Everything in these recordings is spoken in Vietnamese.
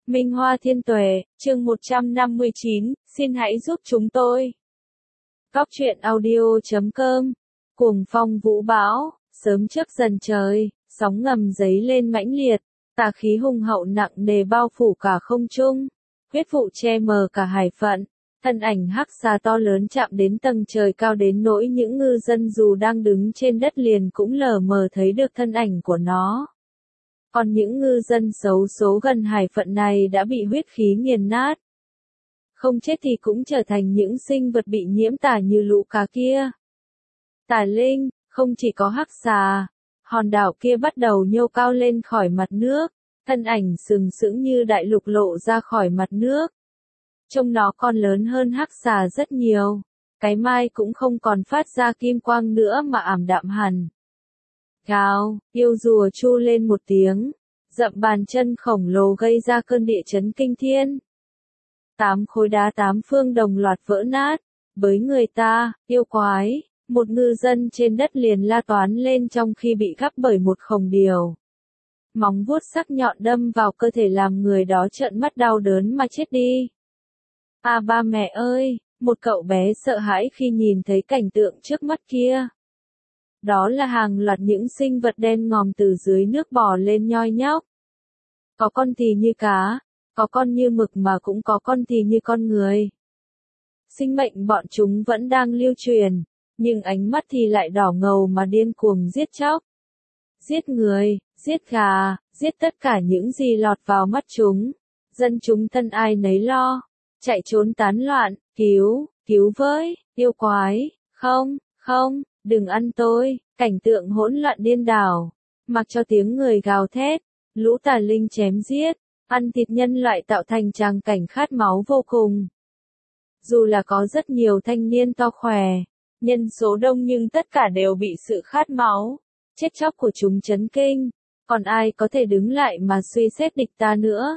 Minh Hoa Thiên Tuệ, chương 159, xin hãy giúp chúng tôi. Góc truyện audio.com. Cuồng phong vũ bão, sớm trước dần trời, sóng ngầm dấy lên mãnh liệt, tà khí hùng hậu nặng nề bao phủ cả không trung, huyết vụ che mờ cả hải phận. Thân ảnh hắc xà to lớn chạm đến tầng trời cao đến nỗi những ngư dân dù đang đứng trên đất liền cũng lờ mờ thấy được thân ảnh của nó. Còn những ngư dân xấu số gần hải phận này đã bị huyết khí nghiền nát. Không chết thì cũng trở thành những sinh vật bị nhiễm tà như lũ cá kia. Tà linh, không chỉ có hắc xà, hòn đảo kia bắt đầu nhô cao lên khỏi mặt nước, thân ảnh sừng sững như đại lục lộ ra khỏi mặt nước. Trông nó còn lớn hơn hắc xà rất nhiều, cái mai cũng không còn phát ra kim quang nữa mà ảm đạm hẳn. Gào, yêu rùa chu lên một tiếng, dậm bàn chân khổng lồ gây ra cơn địa chấn kinh thiên. 8 khối đá 8 phương đồng loạt vỡ nát, với người ta, yêu quái, một ngư dân trên đất liền la toán lên trong khi bị gắp bởi một khổng điểu. Móng vuốt sắc nhọn đâm vào cơ thể làm người đó trợn mắt đau đớn mà chết đi. À ba mẹ ơi, một cậu bé sợ hãi khi nhìn thấy cảnh tượng trước mắt kia. Đó là hàng loạt những sinh vật đen ngòm từ dưới nước bò lên nhoi nhóc. Có con thì như cá, có con như mực mà cũng có con thì như con người. Sinh mệnh bọn chúng vẫn đang lưu truyền, nhưng ánh mắt thì lại đỏ ngầu mà điên cuồng giết chóc. Giết người, giết gà, giết tất cả những gì lọt vào mắt chúng. Dân chúng thân ai nấy lo, chạy trốn tán loạn, cứu với, yêu quái, không, đừng ăn tôi, cảnh tượng hỗn loạn điên đảo, mặc cho tiếng người gào thét, lũ tà linh chém giết, ăn thịt nhân loại tạo thành tràng cảnh khát máu vô cùng. Dù là có rất nhiều thanh niên to khỏe, nhân số đông nhưng tất cả đều bị sự khát máu, chết chóc của chúng chấn kinh, còn ai có thể đứng lại mà suy xét địch ta nữa.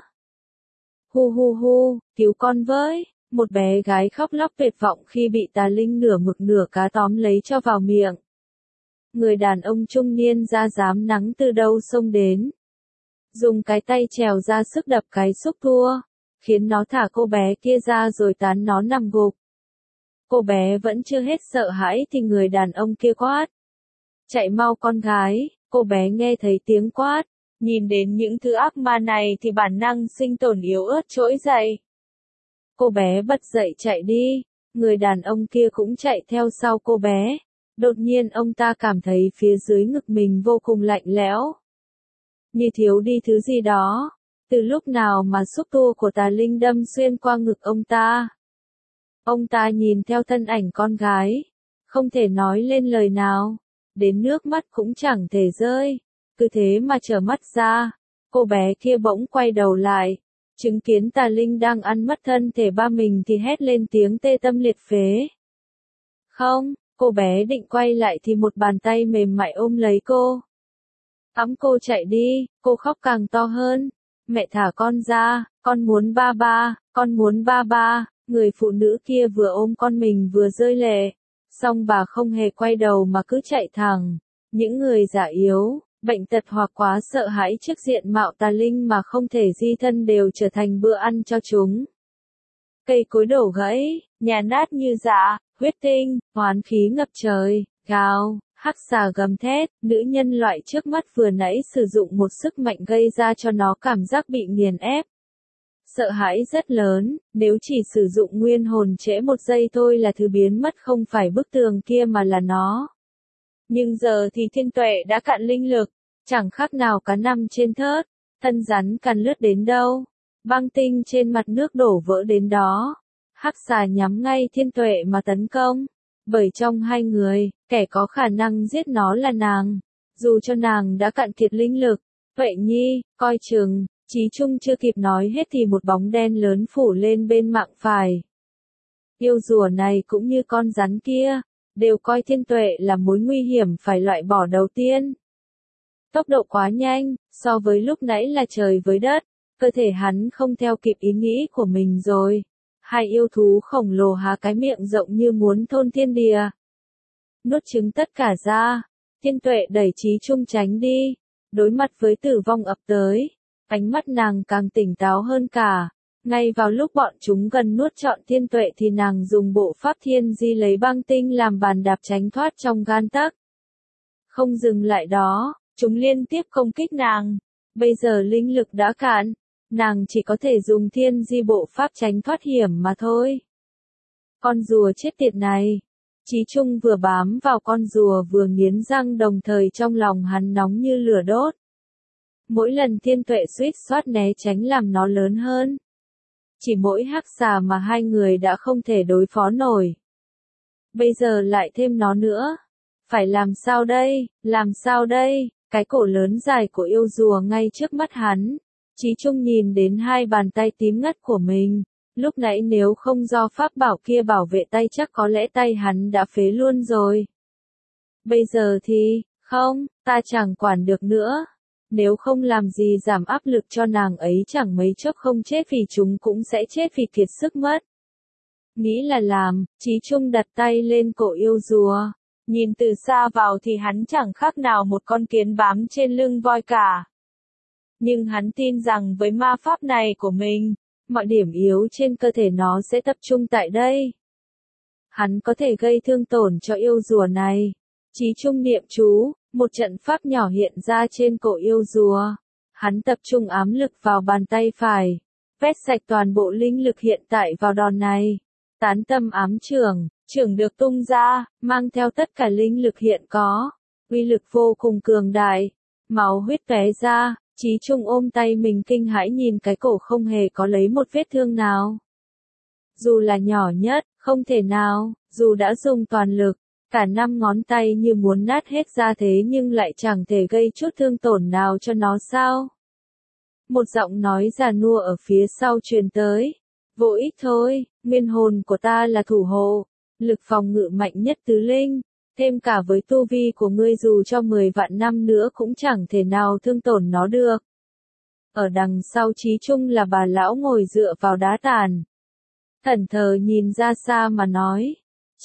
Hu, cứu con với. Một bé gái khóc lóc tuyệt vọng khi bị tà linh nửa mực nửa cá tóm lấy cho vào miệng. Người đàn ông trung niên da rám nắng từ đâu xông đến. Dùng cái tay trèo ra sức đập cái xúc tua, khiến nó thả cô bé kia ra rồi tán nó nằm gục. Cô bé vẫn chưa hết sợ hãi thì người đàn ông kia quát. Chạy mau con gái, cô bé nghe thấy tiếng quát, nhìn đến những thứ ác ma này thì bản năng sinh tồn yếu ớt trỗi dậy. Cô bé bật dậy chạy đi, người đàn ông kia cũng chạy theo sau cô bé. Đột nhiên ông ta cảm thấy phía dưới ngực mình vô cùng lạnh lẽo. Như thiếu đi thứ gì đó. Từ lúc nào mà xúc tua của tà linh đâm xuyên qua ngực ông ta? Ông ta nhìn theo thân ảnh con gái, không thể nói lên lời nào, đến nước mắt cũng chẳng thể rơi. Cứ thế mà trở mắt ra, cô bé kia bỗng quay đầu lại. Chứng kiến tà linh đang ăn mất thân thể ba mình thì hét lên tiếng tê tâm liệt phế. Không, cô bé định quay lại thì một bàn tay mềm mại ôm lấy cô. Ẵm cô chạy đi, cô khóc càng to hơn. Mẹ thả con ra, con muốn ba ba, con muốn ba ba. Người phụ nữ kia vừa ôm con mình vừa rơi lệ. Xong bà không hề quay đầu mà cứ chạy thẳng. Những người già yếu, bệnh tật hoặc quá sợ hãi trước diện mạo tà linh mà không thể di thân đều trở thành bữa ăn cho chúng. Cây cối đổ gãy, nhà nát như rạ, huyết tinh, oán khí ngập trời, gào, hắc xà gầm thét, nữ nhân loại trước mắt vừa nãy sử dụng một sức mạnh gây ra cho nó cảm giác bị nghiền ép. Sợ hãi rất lớn, nếu chỉ sử dụng nguyên hồn trễ một giây thôi là thứ biến mất không phải bức tường kia mà là nó. Nhưng giờ thì Thiên Tuệ đã cạn linh lực, chẳng khác nào cá nằm trên thớt, thân rắn cắn lướt đến đâu, băng tinh trên mặt nước đổ vỡ đến đó. Hắc xà nhắm ngay Thiên Tuệ mà tấn công, bởi trong hai người, kẻ có khả năng giết nó là nàng, dù cho nàng đã cạn kiệt linh lực. Tuệ nhi, coi chừng, Chí Trung chưa kịp nói hết thì một bóng đen lớn phủ lên bên mạng phải. Yêu rùa này cũng như con rắn kia, đều coi Thiên Tuệ là mối nguy hiểm phải loại bỏ đầu tiên. Tốc độ quá nhanh, so với lúc nãy là trời với đất, cơ thể hắn không theo kịp ý nghĩ của mình rồi. Hai yêu thú khổng lồ há cái miệng rộng như muốn thôn thiên địa. Nuốt trứng tất cả ra, Thiên Tuệ đẩy Chí Trung tránh đi, đối mặt với tử vong ập tới. Ánh mắt nàng càng tỉnh táo hơn cả. Ngay vào lúc bọn chúng gần nuốt trọn Thiên Tuệ thì nàng dùng bộ pháp thiên di lấy băng tinh làm bàn đạp tránh thoát trong gan tấc. Không dừng lại đó, chúng liên tiếp công kích nàng. Bây giờ linh lực đã cạn, nàng chỉ có thể dùng thiên di bộ pháp tránh thoát hiểm mà thôi. Con rùa chết tiệt này. Chí Trung vừa bám vào con rùa vừa nghiến răng, đồng thời trong lòng hắn nóng như lửa đốt. Mỗi lần Thiên Tuệ suýt soát né tránh làm nó lớn hơn. Chỉ mỗi hắc xà mà hai người đã không thể đối phó nổi. Bây giờ lại thêm nó nữa. Phải làm sao đây, làm sao đây? Cái cổ lớn dài của yêu rùa ngay trước mắt hắn. Chí Trung nhìn đến hai bàn tay tím ngắt của mình. Lúc nãy nếu không do pháp bảo kia bảo vệ tay chắc có lẽ tay hắn đã phế luôn rồi. Bây giờ thì, không, ta chẳng quản được nữa. Nếu không làm gì giảm áp lực cho nàng ấy chẳng mấy chốc không chết vì chúng cũng sẽ chết vì kiệt sức mất. Nghĩ là làm, Chí Trung đặt tay lên cổ yêu rùa. Nhìn từ xa vào thì hắn chẳng khác nào một con kiến bám trên lưng voi cả. Nhưng hắn tin rằng với ma pháp này của mình, mọi điểm yếu trên cơ thể nó sẽ tập trung tại đây. Hắn có thể gây thương tổn cho yêu rùa này. Chí Trung niệm chú, một trận pháp nhỏ hiện ra trên cổ yêu rùa. Hắn tập trung ám lực vào bàn tay phải, vét sạch toàn bộ linh lực hiện tại vào đòn này. Tán tâm ám chưởng được tung ra, mang theo tất cả linh lực hiện có. Uy lực vô cùng cường đại, máu huyết tóe ra. Chí Trung ôm tay mình kinh hãi nhìn cái cổ không hề có lấy một vết thương nào. Dù là nhỏ nhất, không thể nào, dù đã dùng toàn lực, cả 5 ngón tay như muốn nát hết ra thế nhưng lại chẳng thể gây chút thương tổn nào cho nó sao? Một giọng nói già nua ở phía sau truyền tới. Vô ích thôi, nguyên hồn của ta là thủ hộ, lực phòng ngự mạnh nhất tứ linh. Thêm cả với tu vi của ngươi dù cho 10 vạn năm nữa cũng chẳng thể nào thương tổn nó được. Ở đằng sau Chí Trung là bà lão ngồi dựa vào đá tàn. Thẫn thờ nhìn ra xa mà nói.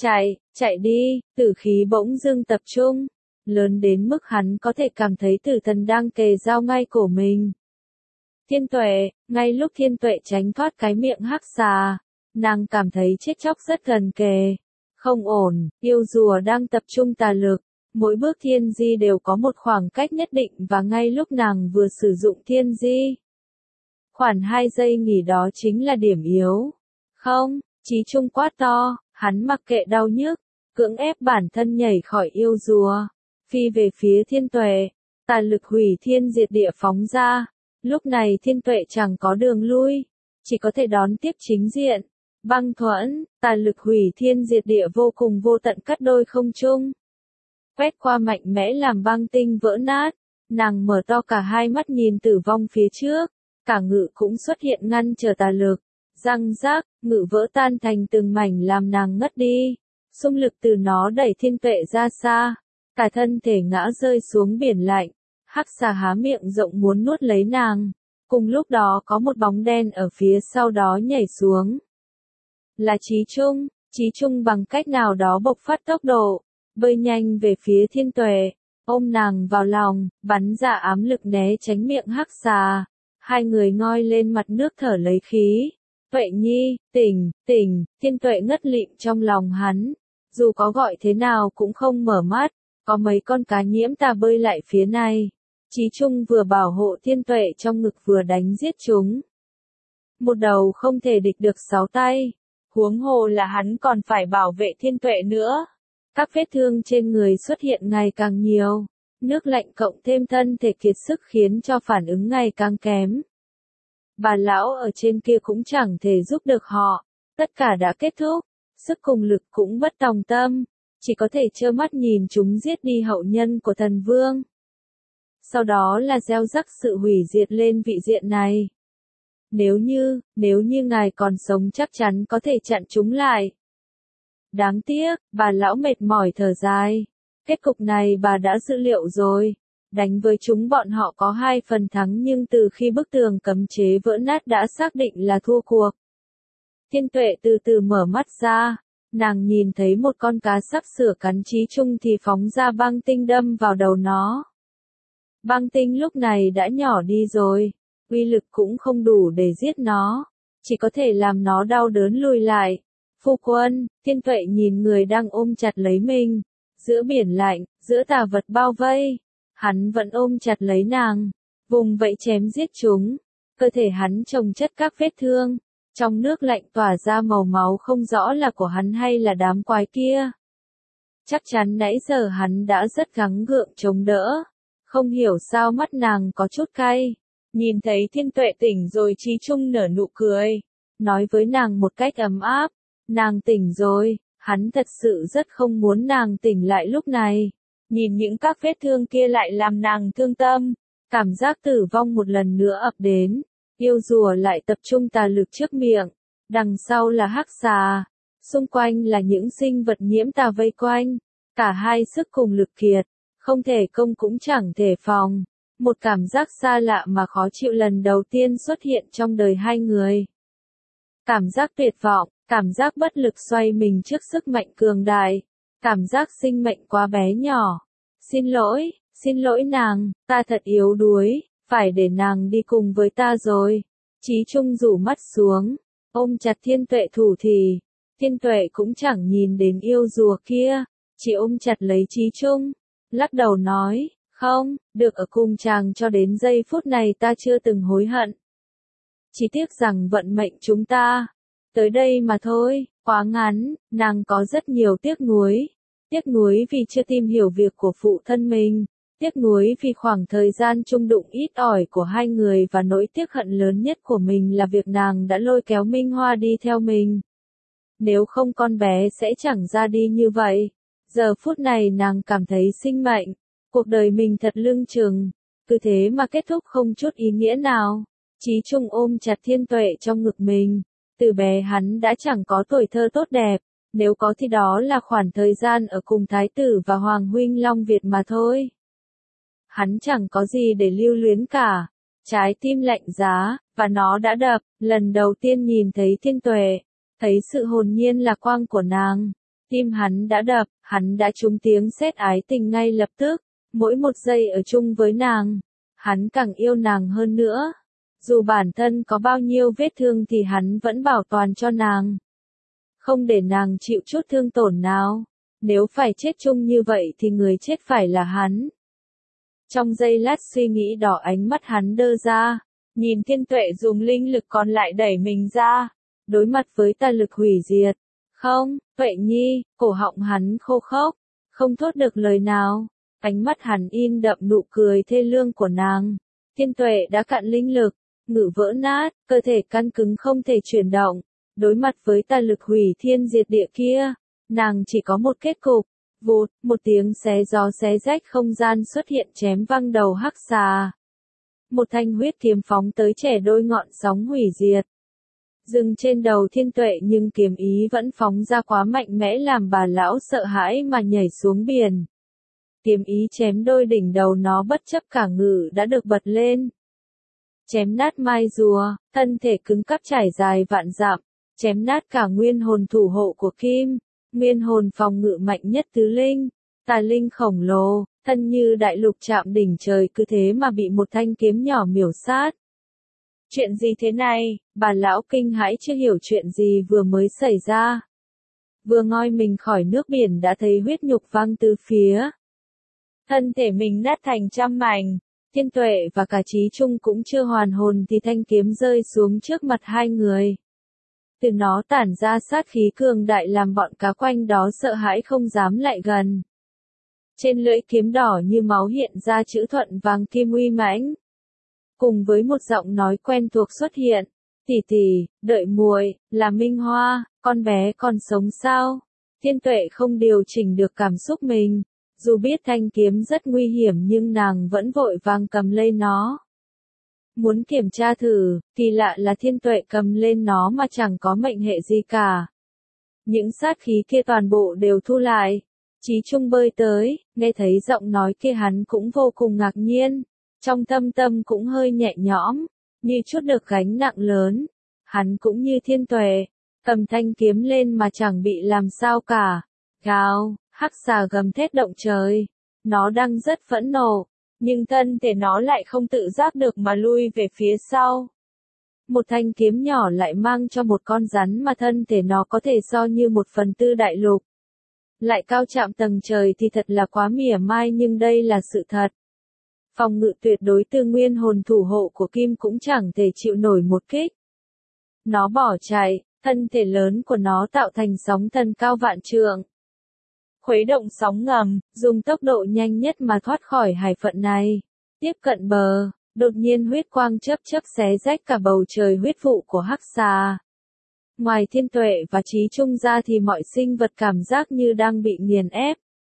Chạy đi, tử khí bỗng dưng tập trung. Lớn đến mức hắn có thể cảm thấy tử thần đang kề dao ngay cổ mình. Thiên Tuệ, ngay lúc Thiên Tuệ tránh thoát cái miệng hắc xà, nàng cảm thấy chết chóc rất gần kề. Không ổn, yêu rùa đang tập trung tà lực, mỗi bước thiên di đều có một khoảng cách nhất định và ngay lúc nàng vừa sử dụng thiên di. Khoảng 2 giây nghỉ đó chính là điểm yếu. Không, Chí Trung quát to, hắn mặc kệ đau nhức, cưỡng ép bản thân nhảy khỏi yêu rùa, phi về phía Thiên Tuệ, tà lực hủy thiên diệt địa phóng ra. Lúc này Thiên Tuệ chẳng có đường lui, chỉ có thể đón tiếp chính diện. Băng thuẫn, tà lực hủy thiên diệt địa vô cùng vô tận cắt đôi không trung. Quét qua mạnh mẽ làm băng tinh vỡ nát, nàng mở to cả hai mắt nhìn tử vong phía trước, cả ngự cũng xuất hiện ngăn trở tà lực. Răng rác, ngự vỡ tan thành từng mảnh làm nàng ngất đi. Xung lực từ nó đẩy Thiên Tuệ ra xa, cả thân thể ngã rơi xuống biển lạnh. Hắc xà há miệng rộng muốn nuốt lấy nàng. Cùng lúc đó có một bóng đen ở phía sau đó nhảy xuống. Là Chí Trung bằng cách nào đó bộc phát tốc độ, bơi nhanh về phía Thiên Tuệ, ôm nàng vào lòng, bắn ra ám lực né tránh miệng hắc xà. Hai người ngoi lên mặt nước thở lấy khí. Tuệ nhi, tỉnh, Thiên Tuệ ngất lịm trong lòng hắn. Dù có gọi thế nào cũng không mở mắt, có mấy con cá nhiễm tà bơi lại phía này. Chí Trung vừa bảo hộ Thiên Tuệ trong ngực vừa đánh giết chúng. Một đầu không thể địch được 6 tay. Huống hồ là hắn còn phải bảo vệ Thiên Tuệ nữa. Các vết thương trên người xuất hiện ngày càng nhiều. Nước lạnh cộng thêm thân thể kiệt sức khiến cho phản ứng ngày càng kém. Bà lão ở trên kia cũng chẳng thể giúp được họ. Tất cả đã kết thúc. Sức cùng lực cũng bất tòng tâm. Chỉ có thể trơ mắt nhìn chúng giết đi hậu nhân của thần vương. Sau đó là gieo rắc sự hủy diệt lên vị diện này. Nếu như ngài còn sống chắc chắn có thể chặn chúng lại. Đáng tiếc, bà lão mệt mỏi thở dài. Kết cục này bà đã dự liệu rồi. Đánh với chúng bọn họ có 2 phần thắng nhưng từ khi bức tường cấm chế vỡ nát đã xác định là thua cuộc. Thiên Tuệ từ từ mở mắt ra. Nàng nhìn thấy một con cá sắp sửa cắn Chí Trung thì phóng ra băng tinh đâm vào đầu nó. Băng tinh lúc này đã nhỏ đi rồi. uy lực cũng không đủ để giết nó, chỉ có thể làm nó đau đớn lùi lại. Phu quân, Thiên Tuệ nhìn người đang ôm chặt lấy mình, giữa biển lạnh, giữa tà vật bao vây, hắn vẫn ôm chặt lấy nàng, vùng vẫy chém giết chúng. Cơ thể hắn chồng chất các vết thương, trong nước lạnh tỏa ra màu máu không rõ là của hắn hay là đám quái kia. Chắc chắn nãy giờ hắn đã rất gắng gượng chống đỡ, không hiểu sao mắt nàng có chút cay. Nhìn thấy Thiên Tuệ tỉnh rồi Chí Trung nở nụ cười, nói với nàng một cách ấm áp, nàng tỉnh rồi, hắn thật sự rất không muốn nàng tỉnh lại lúc này. Nhìn những các vết thương kia lại làm nàng thương tâm, cảm giác tử vong một lần nữa ập đến, yêu rùa lại tập trung tà lực trước miệng, đằng sau là hắc xà, xung quanh là những sinh vật nhiễm tà vây quanh, cả hai sức cùng lực kiệt, không thể công cũng chẳng thể phòng. Một cảm giác xa lạ mà khó chịu lần đầu tiên xuất hiện trong đời hai người. Cảm giác tuyệt vọng, cảm giác bất lực xoay mình trước sức mạnh cường đại, cảm giác sinh mệnh quá bé nhỏ. Xin lỗi nàng, ta thật yếu đuối, phải để nàng đi cùng với ta rồi. Chí Trung rủ mắt xuống, ôm chặt Thiên Tuệ thủ thì, Thiên Tuệ cũng chẳng nhìn đến yêu rùa kia, chỉ ôm chặt lấy Chí Trung, lắc đầu nói, không, được ở cùng chàng cho đến giây phút này ta chưa từng hối hận. Chỉ tiếc rằng vận mệnh chúng ta, tới đây mà thôi, quá ngắn, nàng có rất nhiều tiếc nuối vì chưa tìm hiểu việc của phụ thân mình, tiếc nuối vì khoảng thời gian chung đụng ít ỏi của hai người và nỗi tiếc hận lớn nhất của mình là việc nàng đã lôi kéo Minh Hoa đi theo mình. Nếu không con bé sẽ chẳng ra đi như vậy. Giờ phút này nàng cảm thấy sinh mệnh, cuộc đời mình thật lưng chừng, cứ thế mà kết thúc không chút ý nghĩa nào. Chí Trung ôm chặt Thiên Tuệ trong ngực mình, từ bé hắn đã chẳng có tuổi thơ tốt đẹp, nếu có thì đó là khoảng thời gian ở cùng Thái tử và Hoàng huynh Long Việt mà thôi. Hắn chẳng có gì để lưu luyến cả, trái tim lạnh giá, và nó đã đập, lần đầu tiên nhìn thấy Thiên Tuệ, thấy sự hồn nhiên lạc quang của nàng. Tim hắn đã đập, hắn đã trúng tiếng sét ái tình ngay lập tức, mỗi một giây ở chung với nàng, hắn càng yêu nàng hơn nữa. Dù bản thân có bao nhiêu vết thương thì hắn vẫn bảo toàn cho nàng. Không để nàng chịu chút thương tổn nào, nếu phải chết chung như vậy thì người chết phải là hắn. Trong giây lát suy nghĩ đỏ ánh mắt hắn đơ ra, nhìn Thiên Tuệ dùng linh lực còn lại đẩy mình ra, đối mặt với tà lực hủy diệt. Không, Tuệ Nhi, cổ họng hắn khô khốc, không thốt được lời nào, ánh mắt hắn in đậm nụ cười thê lương của nàng. Thiên Tuệ đã cạn linh lực, ngự vỡ nát, cơ thể căng cứng không thể chuyển động, đối mặt với tà lực hủy thiên diệt địa kia, nàng chỉ có một kết cục. Vụt, một tiếng xé gió xé rách không gian xuất hiện chém văng đầu hắc xà. Một thanh huyết kiếm phóng tới chẻ đôi ngọn sóng hủy diệt. Dừng trên đầu Thiên Tuệ nhưng kiếm ý vẫn phóng ra quá mạnh mẽ làm bà lão sợ hãi mà nhảy xuống biển. Kiếm ý chém đôi đỉnh đầu nó bất chấp cả ngự đã được bật lên. Chém nát mai rùa, thân thể cứng cáp trải dài vạn dặm, chém nát cả nguyên hồn thủ hộ của Kim. Nguyên hồn phòng ngự mạnh nhất tứ linh, tà linh khổng lồ, thân như đại lục chạm đỉnh trời cứ thế mà bị một thanh kiếm nhỏ miểu sát. Chuyện gì thế này, bà lão kinh hãi chưa hiểu chuyện gì vừa mới xảy ra. Vừa ngoi mình khỏi nước biển đã thấy huyết nhục văng từ phía. Thân thể mình nát thành trăm mảnh, Thiên Tuệ và cả Chí Trung cũng chưa hoàn hồn thì thanh kiếm rơi xuống trước mặt hai người. Từ nó tản ra sát khí cường đại làm bọn cá quanh đó sợ hãi không dám lại gần. Trên lưỡi kiếm đỏ như máu hiện ra chữ thuận vàng kim uy mãnh. Cùng với một giọng nói quen thuộc xuất hiện, tỷ tỷ, đợi muội, là Minh Hoa, con bé còn sống sao? Thiên Tuệ không điều chỉnh được cảm xúc mình, dù biết thanh kiếm rất nguy hiểm nhưng nàng vẫn vội vàng cầm lên nó. Muốn kiểm tra thử, kỳ lạ là Thiên Tuệ cầm lên nó mà chẳng có mệnh hệ gì cả. Những sát khí kia toàn bộ đều thu lại. Chí Trung bơi tới, nghe thấy giọng nói kia hắn cũng vô cùng ngạc nhiên. Trong thâm tâm cũng hơi nhẹ nhõm, như chút được gánh nặng lớn. Hắn cũng như Thiên Tuệ, cầm thanh kiếm lên mà chẳng bị làm sao cả. Gào, hắc xà gầm thét động trời. Nó đang rất phẫn nộ. nhưng thân thể nó lại không tự giác được mà lui về phía sau. Một thanh kiếm nhỏ lại mang cho một con rắn mà thân thể nó có thể so như 1/4 đại lục. Lại cao chạm tầng trời thì thật là quá mỉa mai, nhưng đây là sự thật. Phòng ngự tuyệt đối từ nguyên hồn thủ hộ của Kim cũng chẳng thể chịu nổi một kích. Nó bỏ chạy, thân thể lớn của nó tạo thành sóng thần cao vạn trượng. Khuấy động sóng ngầm, dùng tốc độ nhanh nhất mà thoát khỏi hải phận này. Tiếp cận bờ, đột nhiên huyết quang chớp chớp xé rách cả bầu trời huyết vụ của hắc xà. Ngoài Thiên Tuệ và Chí Trung ra thì mọi sinh vật cảm giác như đang bị nghiền ép.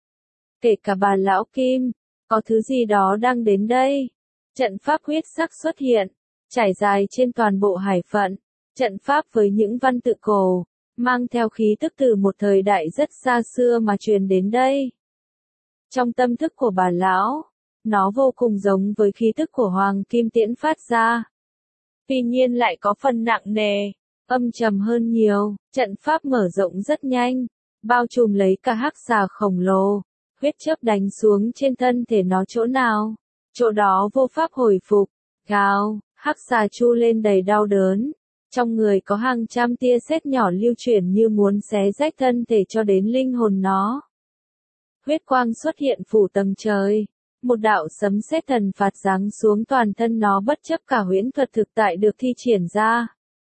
Kể cả bà lão Kim, có thứ gì đó đang đến đây. Trận pháp huyết sắc xuất hiện, trải dài trên toàn bộ hải phận. Trận pháp với những văn tự cổ, mang theo khí tức từ một thời đại rất xa xưa mà truyền đến đây. Trong tâm thức của bà lão, nó vô cùng giống với khí tức của Hoàng Kim Tiễn phát ra. Tuy nhiên lại có phần nặng nề, âm trầm hơn nhiều. Trận pháp mở rộng rất nhanh, bao trùm lấy cả hắc xà khổng lồ. Huyết chớp đánh xuống trên thân thể nó chỗ nào, chỗ đó vô pháp hồi phục. Gào, hắc xà chu lên đầy đau đớn. Trong người có hàng trăm tia sét nhỏ lưu chuyển như muốn xé rách thân thể cho đến linh hồn nó. Huyết quang xuất hiện phủ tầng trời. Một đạo sấm sét thần phạt giáng xuống toàn thân nó, bất chấp cả huyễn thuật thực tại được thi triển ra.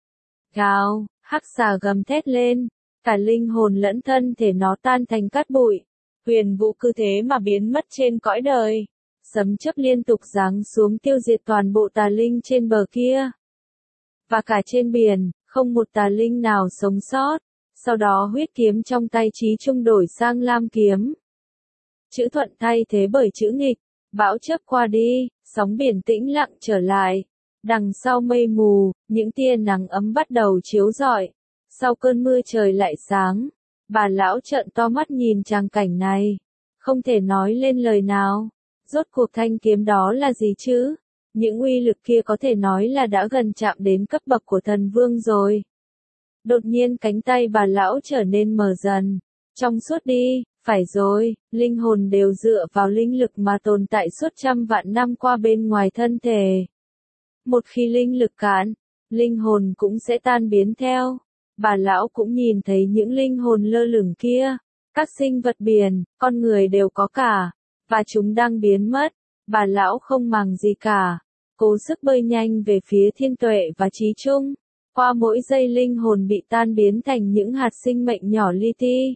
Gào, hắc xà gầm thét lên. Cả linh hồn lẫn thân thể nó tan thành cát bụi. Huyền vũ cứ thế mà biến mất trên cõi đời. Sấm chớp liên tục giáng xuống tiêu diệt toàn bộ tà linh trên bờ kia. Và cả trên biển, không một tà linh nào sống sót. Sau đó huyết kiếm trong tay Chí Trung đổi sang lam kiếm. Chữ thuận thay thế bởi chữ nghịch, bão chớp qua đi, sóng biển tĩnh lặng trở lại. Đằng sau mây mù, những tia nắng ấm bắt đầu chiếu rọi. Sau cơn mưa trời lại sáng. Bà lão trợn to mắt nhìn tràng cảnh này. Không thể nói lên lời nào. Rốt cuộc thanh kiếm đó là gì chứ? Những uy lực kia có thể nói là đã gần chạm đến cấp bậc của thần vương rồi. Đột nhiên cánh tay bà lão trở nên mờ dần. Trong suốt đi, phải rồi, linh hồn đều dựa vào linh lực mà tồn tại suốt trăm vạn năm qua bên ngoài thân thể. Một khi linh lực cạn, linh hồn cũng sẽ tan biến theo. Bà lão cũng nhìn thấy những linh hồn lơ lửng kia. Các sinh vật biển, con người đều có cả. Và chúng đang biến mất. Bà lão không màng gì cả. Cố sức bơi nhanh về phía Thiên Tuệ và Chí Trung. Qua mỗi giây linh hồn bị tan biến thành những hạt sinh mệnh nhỏ li ti.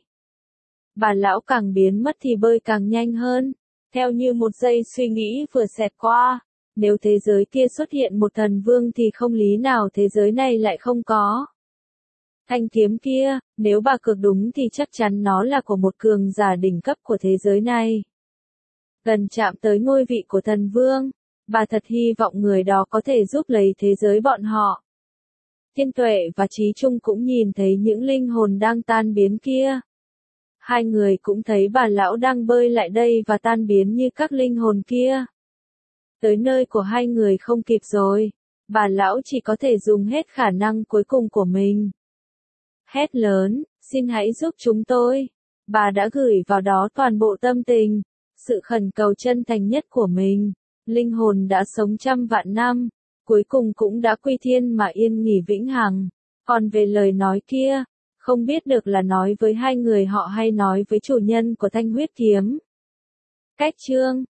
Bà lão càng biến mất thì bơi càng nhanh hơn. Theo như một giây suy nghĩ vừa xẹt qua. Nếu thế giới kia xuất hiện một thần vương thì không lý nào thế giới này lại không có. Thanh kiếm kia, nếu bà cược đúng thì chắc chắn nó là của một cường giả đỉnh cấp của thế giới này. Gần chạm tới ngôi vị của thần vương, bà thật hy vọng người đó có thể giúp lấy thế giới bọn họ. Thiên Tuệ và Chí Trung cũng nhìn thấy những linh hồn đang tan biến kia. Hai người cũng thấy bà lão đang bơi lại đây và tan biến như các linh hồn kia. Tới nơi của hai người không kịp rồi. Bà lão chỉ có thể dùng hết khả năng cuối cùng của mình. Hét lớn, xin hãy giúp chúng tôi. Bà đã gửi vào đó toàn bộ tâm tình, sự khẩn cầu chân thành nhất của mình. Linh hồn đã sống trăm vạn năm, cuối cùng cũng đã quy thiên mà yên nghỉ vĩnh hằng. Còn về lời nói kia, không biết được là nói với hai người họ hay nói với chủ nhân của thanh huyết kiếm. Cách chương